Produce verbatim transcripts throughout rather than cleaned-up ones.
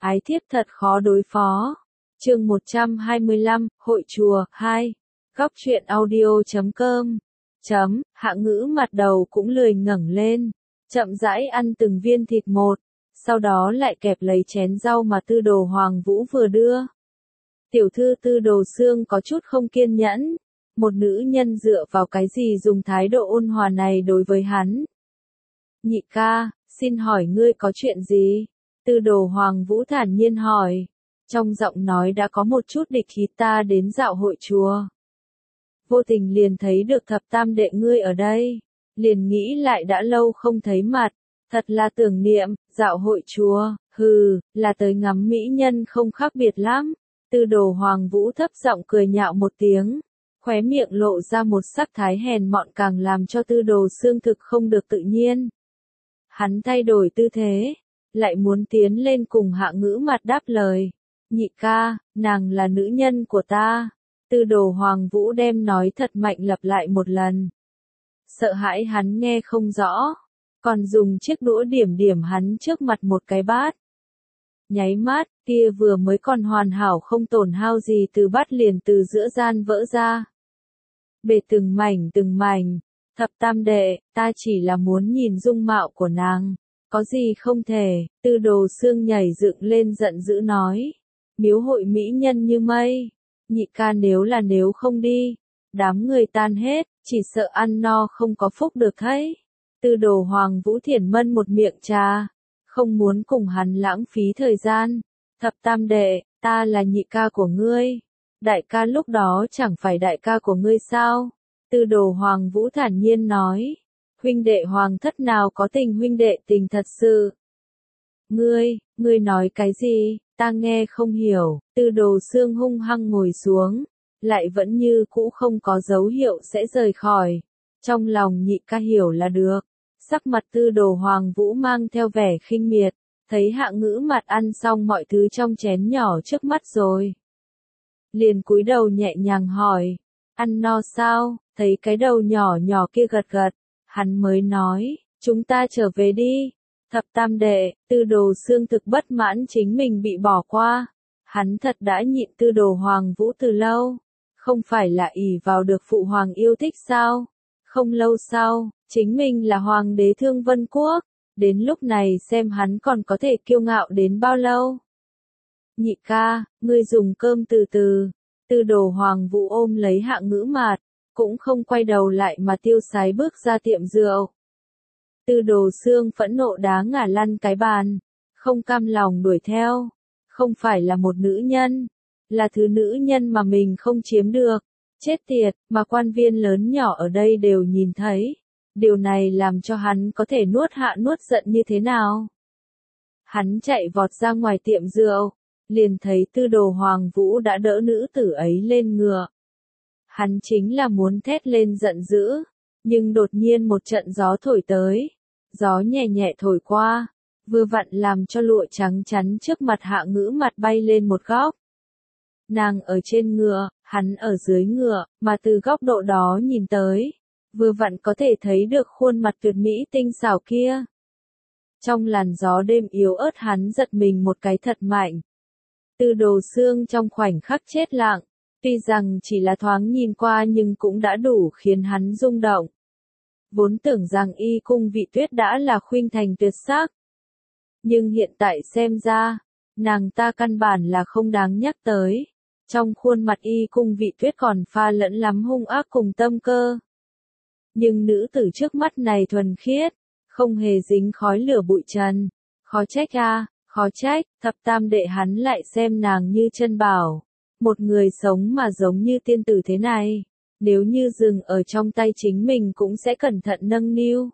ái thiếp thật khó đối phó. Chương một trăm hai mươi lăm, Hội chùa, hai. Góc truyện audio chấm com. Chấm, Hạ Ngữ mặt đầu cũng lười ngẩng lên, chậm rãi ăn từng viên thịt một, sau đó lại kẹp lấy chén rau mà Tư Đồ Hoàng Vũ vừa đưa. Tiểu thư Tư Đồ Xương có chút không kiên nhẫn, một nữ nhân dựa vào cái gì dùng thái độ ôn hòa này đối với hắn. Nhị ca, xin hỏi ngươi có chuyện gì? Tư Đồ Hoàng Vũ thản nhiên hỏi, trong giọng nói đã có một chút địch khí. Ta đến dạo hội chùa, vô tình liền thấy được thập tam đệ ngươi ở đây, liền nghĩ lại đã lâu không thấy mặt, thật là tưởng niệm. Dạo hội chùa, hừ, là tới ngắm mỹ nhân không khác biệt lắm. Tư Đồ Hoàng Vũ thấp giọng cười nhạo một tiếng, khóe miệng lộ ra một sắc thái hèn mọn càng làm cho Tư Đồ Xương thực không được tự nhiên. Hắn thay đổi tư thế, lại muốn tiến lên cùng Hạ Ngữ mặt đáp lời. Nhị ca, nàng là nữ nhân của ta. Tư Đồ Hoàng Vũ đem nói thật mạnh lặp lại một lần. Sợ hãi hắn nghe không rõ, còn dùng chiếc đũa điểm điểm hắn trước mặt một cái bát. Nháy mắt, tia vừa mới còn hoàn hảo không tổn hao gì từ bát liền từ giữa gian vỡ ra. Bể từng mảnh từng mảnh. Thập tam đệ, ta chỉ là muốn nhìn dung mạo của nàng, có gì không thể. Tư Đồ Xương nhảy dựng lên giận dữ nói, miếu hội mỹ nhân như mây, nhị ca nếu là nếu không đi, đám người tan hết, chỉ sợ ăn no không có phúc được thấy. Tư Đồ Hoàng Vũ thiển mân một miệng trà, không muốn cùng hắn lãng phí thời gian. Thập tam đệ, ta là nhị ca của ngươi, đại ca lúc đó chẳng phải đại ca của ngươi sao? Tư Đồ Hoàng Vũ thản nhiên nói, huynh đệ hoàng thất nào có tình huynh đệ tình thật sự. Ngươi, ngươi nói cái gì, ta nghe không hiểu. Tư Đồ Xương hung hăng ngồi xuống, lại vẫn như cũ không có dấu hiệu sẽ rời khỏi. Trong lòng nhị ca hiểu là được. Sắc mặt Tư Đồ Hoàng Vũ mang theo vẻ khinh miệt, thấy Hạ Ngữ mặt ăn xong mọi thứ trong chén nhỏ trước mắt rồi, liền cúi đầu nhẹ nhàng hỏi, ăn no sao? Thấy cái đầu nhỏ nhỏ kia gật gật, hắn mới nói, chúng ta trở về đi. Thập tam đệ, Tư Đồ Xương thực bất mãn chính mình bị bỏ qua. Hắn thật đã nhịn Tư Đồ Hoàng Vũ từ lâu, không phải là ỷ vào được phụ hoàng yêu thích sao? Không lâu sau, chính mình là hoàng đế Thương Vân Quốc, đến lúc này xem hắn còn có thể kiêu ngạo đến bao lâu. Nhị ca, ngươi dùng cơm từ từ. Tư Đồ Hoàng Vũ ôm lấy Hạ Ngữ mặt, cũng không quay đầu lại mà tiêu sái bước ra tiệm rượu. Tư Đồ Xương phẫn nộ đá ngả lăn cái bàn, không cam lòng đuổi theo. Không phải là một nữ nhân, là thứ nữ nhân mà mình không chiếm được. Chết tiệt, mà quan viên lớn nhỏ ở đây đều nhìn thấy. Điều này làm cho hắn có thể nuốt hạ nuốt giận như thế nào. Hắn chạy vọt ra ngoài tiệm rượu, liền thấy Tư Đồ Hoàng Vũ đã đỡ nữ tử ấy lên ngựa. Hắn chính là muốn thét lên giận dữ, nhưng đột nhiên một trận gió thổi tới, gió nhẹ nhẹ thổi qua, vừa vặn làm cho lụa trắng chắn trước mặt Hạ Ngữ mặt bay lên một góc. Nàng ở trên ngựa, hắn ở dưới ngựa, mà từ góc độ đó nhìn tới, vừa vặn có thể thấy được khuôn mặt tuyệt mỹ tinh xảo kia. Trong làn gió đêm yếu ớt hắn giật mình một cái thật mạnh. Tư Đồ Xương trong khoảnh khắc chết lặng, tuy rằng chỉ là thoáng nhìn qua nhưng cũng đã đủ khiến hắn rung động. Vốn tưởng rằng Y Cung Vị Tuyết đã là khuynh thành tuyệt sắc, nhưng hiện tại xem ra, nàng ta căn bản là không đáng nhắc tới. Trong khuôn mặt Y Cung Vị Tuyết còn pha lẫn lắm hung ác cùng tâm cơ. Nhưng nữ tử trước mắt này thuần khiết, không hề dính khói lửa bụi trần. Khó trách a, khó trách, thập tam đệ hắn lại xem nàng như chân bảo. Một người sống mà giống như tiên tử thế này, nếu như dừng ở trong tay chính mình cũng sẽ cẩn thận nâng niu.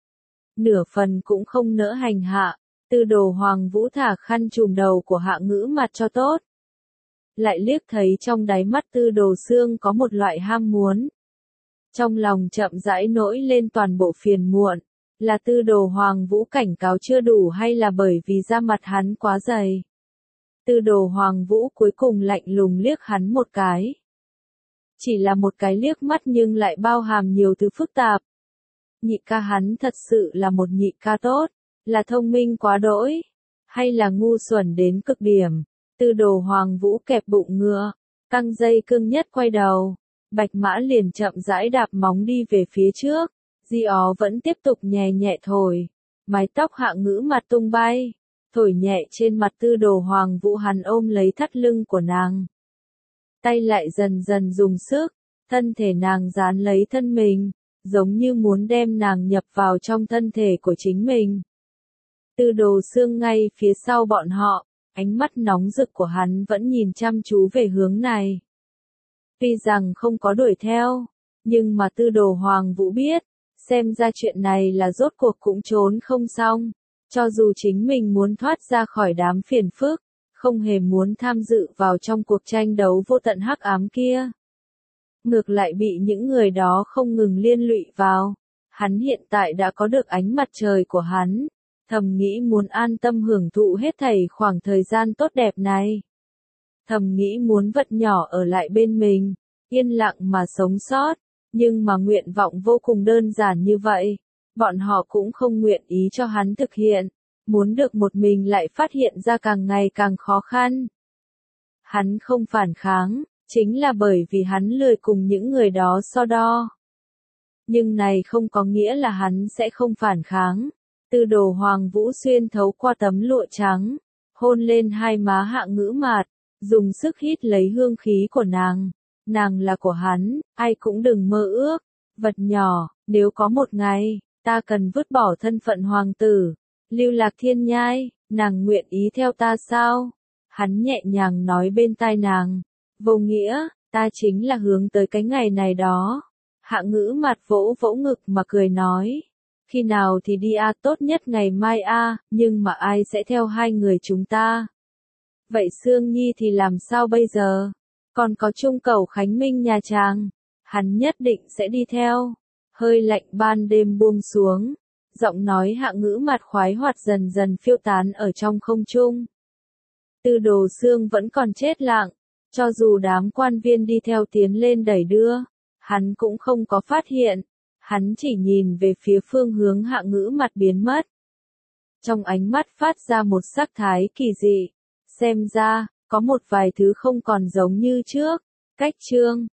Nửa phần cũng không nỡ hành hạ. Tư Đồ Hoàng Vũ thả khăn trùm đầu của Hạ Ngữ mặt cho tốt. Lại liếc thấy trong đáy mắt Tư Đồ Xương có một loại ham muốn. Trong lòng chậm rãi nổi lên toàn bộ phiền muộn, là Tư Đồ Hoàng Vũ cảnh cáo chưa đủ hay là bởi vì da mặt hắn quá dày. Tư Đồ Hoàng Vũ cuối cùng lạnh lùng liếc hắn một cái. Chỉ là một cái liếc mắt nhưng lại bao hàm nhiều thứ phức tạp. Nhị ca hắn thật sự là một nhị ca tốt, là thông minh quá đỗi. hay là ngu xuẩn đến cực điểm. Tư Đồ Hoàng Vũ kẹp bụng ngựa, căng dây cương nhất quay đầu, Bạch Mã liền chậm rãi đạp móng đi về phía trước, Di Ó vẫn tiếp tục nhẹ nhẹ thổi, mái tóc Hạ Ngữ Mặt tung bay, thổi nhẹ trên mặt Tư Đồ Hoàng Vũ, hắn ôm lấy thắt lưng của nàng. Tay lại dần dần dùng sức, thân thể nàng dán lấy thân mình, giống như muốn đem nàng nhập vào trong thân thể của chính mình. Tư Đồ Xương ngay phía sau bọn họ, ánh mắt nóng rực của hắn vẫn nhìn chăm chú về hướng này. Tuy rằng không có đuổi theo, nhưng mà Tư Đồ Hoàng Vũ biết, xem ra chuyện này là rốt cuộc cũng trốn không xong, cho dù chính mình muốn thoát ra khỏi đám phiền phức, không hề muốn tham dự vào trong cuộc tranh đấu vô tận hắc ám kia. Ngược lại bị những người đó không ngừng liên lụy vào, hắn hiện tại đã có được ánh mặt trời của hắn, thầm nghĩ muốn an tâm hưởng thụ hết thảy khoảng thời gian tốt đẹp này. Thầm nghĩ muốn vật nhỏ ở lại bên mình, yên lặng mà sống sót, nhưng mà nguyện vọng vô cùng đơn giản như vậy, bọn họ cũng không nguyện ý cho hắn thực hiện, muốn được một mình lại phát hiện ra càng ngày càng khó khăn. Hắn không phản kháng, chính là bởi vì hắn lười cùng những người đó so đo. Nhưng này không có nghĩa là hắn sẽ không phản kháng. Tư Đồ Hoàng Vũ xuyên thấu qua tấm lụa trắng, hôn lên hai má Hạ Ngữ Mạt, dùng sức hít lấy hương khí của nàng. Nàng là của hắn, ai cũng đừng mơ ước. Vật nhỏ, nếu có một ngày, ta cần vứt bỏ thân phận hoàng tử, lưu lạc thiên nhai, nàng nguyện ý theo ta sao? Hắn nhẹ nhàng nói bên tai nàng. Vô nghĩa, ta chính là hướng tới cái ngày này đó. Hạ Ngữ Mạt vỗ vỗ ngực mà cười nói. Khi nào thì đi a, tốt nhất ngày mai a, nhưng mà ai sẽ theo hai người chúng ta? Vậy Sương Nhi thì làm sao bây giờ? Còn có Trung Cầu Khánh Minh nhà chàng, hắn nhất định sẽ đi theo. Hơi lạnh ban đêm buông xuống, giọng nói Hạ Ngữ Mạt khoái hoạt dần dần phiêu tán ở trong không trung. Tư Đồ Xương vẫn còn chết lặng, cho dù đám quan viên đi theo tiến lên đẩy đưa, hắn cũng không có phát hiện. Hắn chỉ nhìn về phía phương hướng Hạ Ngữ Mạt biến mất. Trong ánh mắt phát ra một sắc thái kỳ dị. Xem ra, có một vài thứ không còn giống như trước. Cách chương